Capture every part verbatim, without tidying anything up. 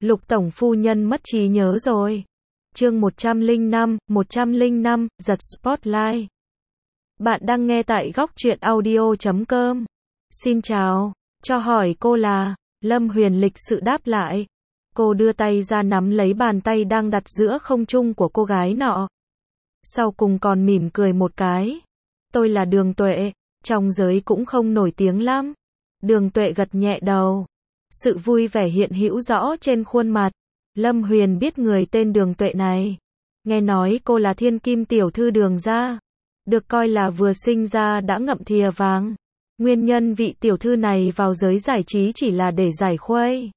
Lục tổng phu nhân mất trí nhớ rồi. Chương một trăm lẻ năm, một trăm lẻ năm, giật Spotlight. Bạn đang nghe tại góc truyện audio chấm com. Xin chào, cho hỏi cô là, Lâm Huyền lịch sự đáp lại. Cô đưa tay ra nắm lấy bàn tay đang đặt giữa không trung của cô gái nọ. Sau cùng còn mỉm cười một cái. Tôi là Đường Tuệ, trong giới cũng không nổi tiếng lắm. Đường Tuệ gật nhẹ đầu. Sự vui vẻ hiện hữu rõ trên khuôn mặt. Lâm Huyền biết người tên Đường Tuệ này. Nghe nói cô là thiên kim tiểu thư Đường gia. Được coi là vừa sinh ra đã ngậm thìa vàng. Nguyên nhân vị tiểu thư này vào giới giải trí chỉ là để giải khuây.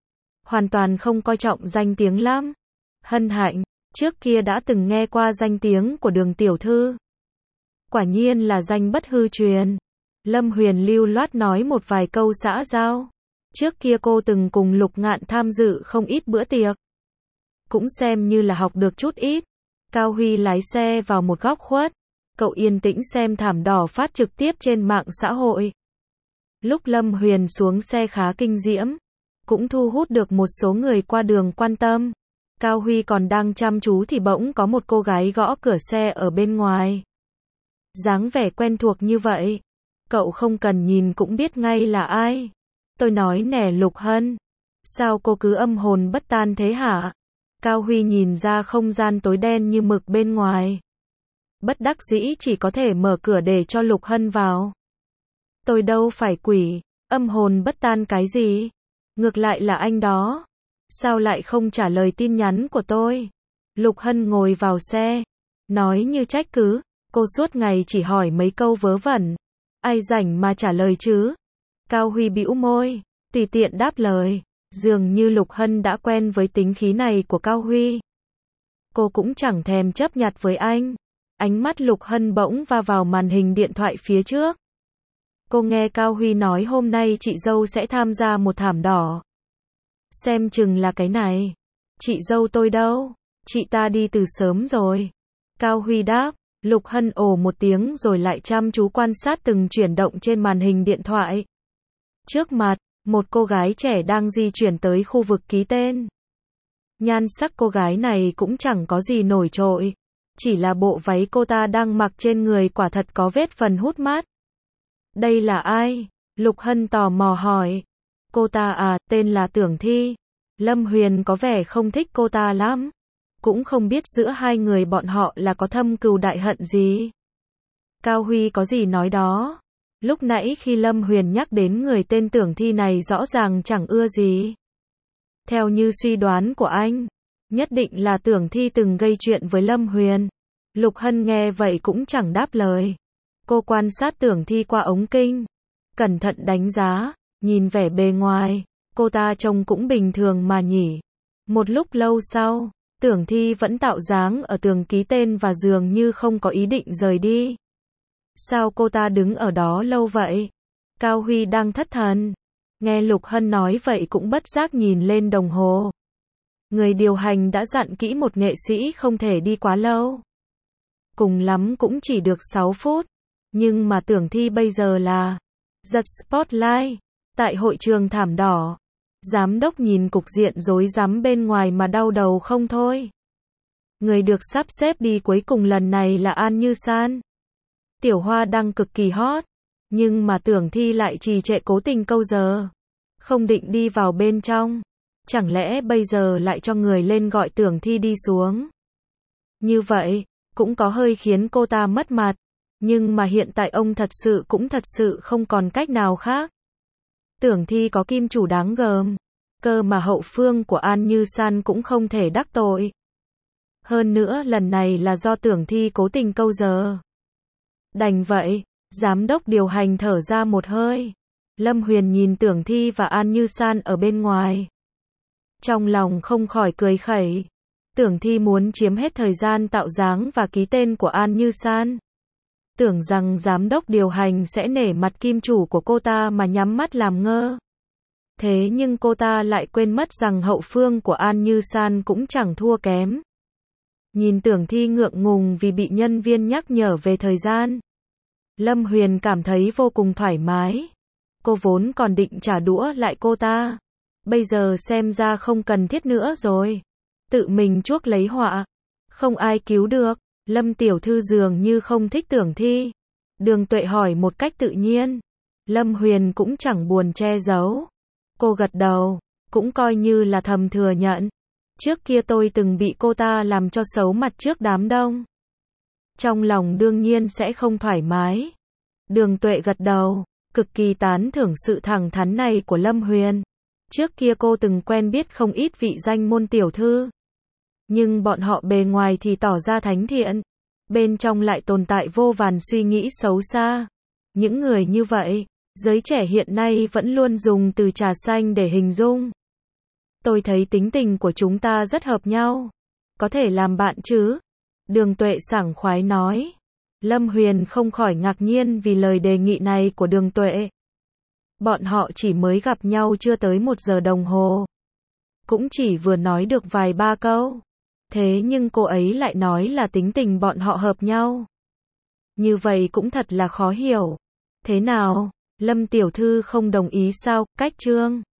Hoàn toàn không coi trọng danh tiếng lắm. Hân hạnh, trước kia đã từng nghe qua danh tiếng của Đường tiểu thư. Quả nhiên là danh bất hư truyền. Lâm Huyền lưu loát nói một vài câu xã giao. Trước kia cô từng cùng Lục Ngạn tham dự không ít bữa tiệc. Cũng xem như là học được chút ít. Cao Huy lái xe vào một góc khuất. Cậu yên tĩnh xem thảm đỏ phát trực tiếp trên mạng xã hội. Lúc Lâm Huyền xuống xe khá kinh diễm. Cũng thu hút được một số người qua đường quan tâm. Cao Huy còn đang chăm chú thì bỗng có một cô gái gõ cửa xe ở bên ngoài. Dáng vẻ quen thuộc như vậy. Cậu không cần nhìn cũng biết ngay là ai. Tôi nói nè Lục Hân. Sao cô cứ âm hồn bất tan thế hả? Cao Huy nhìn ra không gian tối đen như mực bên ngoài. Bất đắc dĩ chỉ có thể mở cửa để cho Lục Hân vào. Tôi đâu phải quỷ, âm hồn bất tan cái gì? Ngược lại là anh đó. Sao lại không trả lời tin nhắn của tôi? Lục Hân ngồi vào xe. Nói như trách cứ. Cô suốt ngày chỉ hỏi mấy câu vớ vẩn. Ai rảnh mà trả lời chứ? Cao Huy bĩu môi, tùy tiện đáp lời. Dường như Lục Hân đã quen với tính khí này của Cao Huy. Cô cũng chẳng thèm chấp nhặt với anh. Ánh mắt Lục Hân bỗng va vào màn hình điện thoại phía trước. Cô nghe Cao Huy nói hôm nay chị dâu sẽ tham gia một thảm đỏ. Xem chừng là cái này. Chị dâu tôi đâu? Chị ta đi từ sớm rồi. Cao Huy đáp. Lục Hân ồ một tiếng rồi lại chăm chú quan sát từng chuyển động trên màn hình điện thoại. Trước mặt, một cô gái trẻ đang di chuyển tới khu vực ký tên. Nhan sắc cô gái này cũng chẳng có gì nổi trội. Chỉ là bộ váy cô ta đang mặc trên người quả thật có vết phần hút mát. Đây là ai? Lục Hân tò mò hỏi. Cô ta à, tên là Tưởng Thi. Lâm Huyền có vẻ không thích cô ta lắm. Cũng không biết giữa hai người bọn họ là có thâm cừu đại hận gì. Cao Huy có gì nói đó. Lúc nãy khi Lâm Huyền nhắc đến người tên Tưởng Thi này rõ ràng chẳng ưa gì. Theo như suy đoán của anh, nhất định là Tưởng Thi từng gây chuyện với Lâm Huyền. Lục Hân nghe vậy cũng chẳng đáp lời. Cô quan sát Tưởng Thi qua ống kinh. Cẩn thận đánh giá, nhìn vẻ bề ngoài, cô ta trông cũng bình thường mà nhỉ. Một lúc lâu sau, Tưởng Thi vẫn tạo dáng ở tường ký tên và dường như không có ý định rời đi. Sao cô ta đứng ở đó lâu vậy? Cao Huy đang thất thần. Nghe Lục Hân nói vậy cũng bất giác nhìn lên đồng hồ. Người điều hành đã dặn kỹ một nghệ sĩ không thể đi quá lâu. Cùng lắm cũng chỉ được sáu phút. Nhưng mà Tưởng Thi bây giờ là giật Spotlight. Tại hội trường thảm đỏ. Giám đốc nhìn cục diện rối rắm bên ngoài mà đau đầu không thôi. Người được sắp xếp đi cuối cùng lần này là An Như San. Tiểu Hoa đang cực kỳ hot. Nhưng mà Tưởng Thi lại trì trệ cố tình câu giờ. Không định đi vào bên trong. Chẳng lẽ bây giờ lại cho người lên gọi Tưởng Thi đi xuống. Như vậy, cũng có hơi khiến cô ta mất mặt. Nhưng mà hiện tại ông thật sự cũng thật sự không còn cách nào khác. Tưởng Thi có kim chủ đáng gờm. Cơ mà hậu phương của An Như San cũng không thể đắc tội. Hơn nữa lần này là do Tưởng Thi cố tình câu giờ. Đành vậy, giám đốc điều hành thở ra một hơi. Lâm Huyền nhìn Tưởng Thi và An Như San ở bên ngoài. Trong lòng không khỏi cười khẩy. Tưởng Thi muốn chiếm hết thời gian tạo dáng và ký tên của An Như San. Tưởng rằng giám đốc điều hành sẽ nể mặt kim chủ của cô ta mà nhắm mắt làm ngơ. Thế nhưng cô ta lại quên mất rằng hậu phương của An Như San cũng chẳng thua kém. Nhìn Tưởng Thi ngượng ngùng vì bị nhân viên nhắc nhở về thời gian. Lâm Huyền cảm thấy vô cùng thoải mái. Cô vốn còn định trả đũa lại cô ta. Bây giờ xem ra không cần thiết nữa rồi. Tự mình chuốc lấy họa. Không ai cứu được. Lâm tiểu thư dường như không thích tưởng thi. Đường Tuệ hỏi một cách tự nhiên. Lâm Huyền cũng chẳng buồn che giấu. Cô gật đầu, cũng coi như là thầm thừa nhận. Trước kia tôi từng bị cô ta làm cho xấu mặt trước đám đông. Trong lòng đương nhiên sẽ không thoải mái. Đường Tuệ gật đầu, cực kỳ tán thưởng sự thẳng thắn này của Lâm Huyền. Trước kia cô từng quen biết không ít vị danh môn tiểu thư. Nhưng bọn họ bề ngoài thì tỏ ra thánh thiện. Bên trong lại tồn tại vô vàn suy nghĩ xấu xa. Những người như vậy, giới trẻ hiện nay vẫn luôn dùng từ trà xanh để hình dung. Tôi thấy tính tình của chúng ta rất hợp nhau. Có thể làm bạn chứ? Đường Tuệ sảng khoái nói. Lâm Huyền không khỏi ngạc nhiên vì lời đề nghị này của Đường Tuệ. Bọn họ chỉ mới gặp nhau chưa tới một giờ đồng hồ. Cũng chỉ vừa nói được vài ba câu. Thế nhưng cô ấy lại nói là tính tình bọn họ hợp nhau. Như vậy cũng thật là khó hiểu. Thế nào? Lâm tiểu thư không đồng ý sao? Cách Trương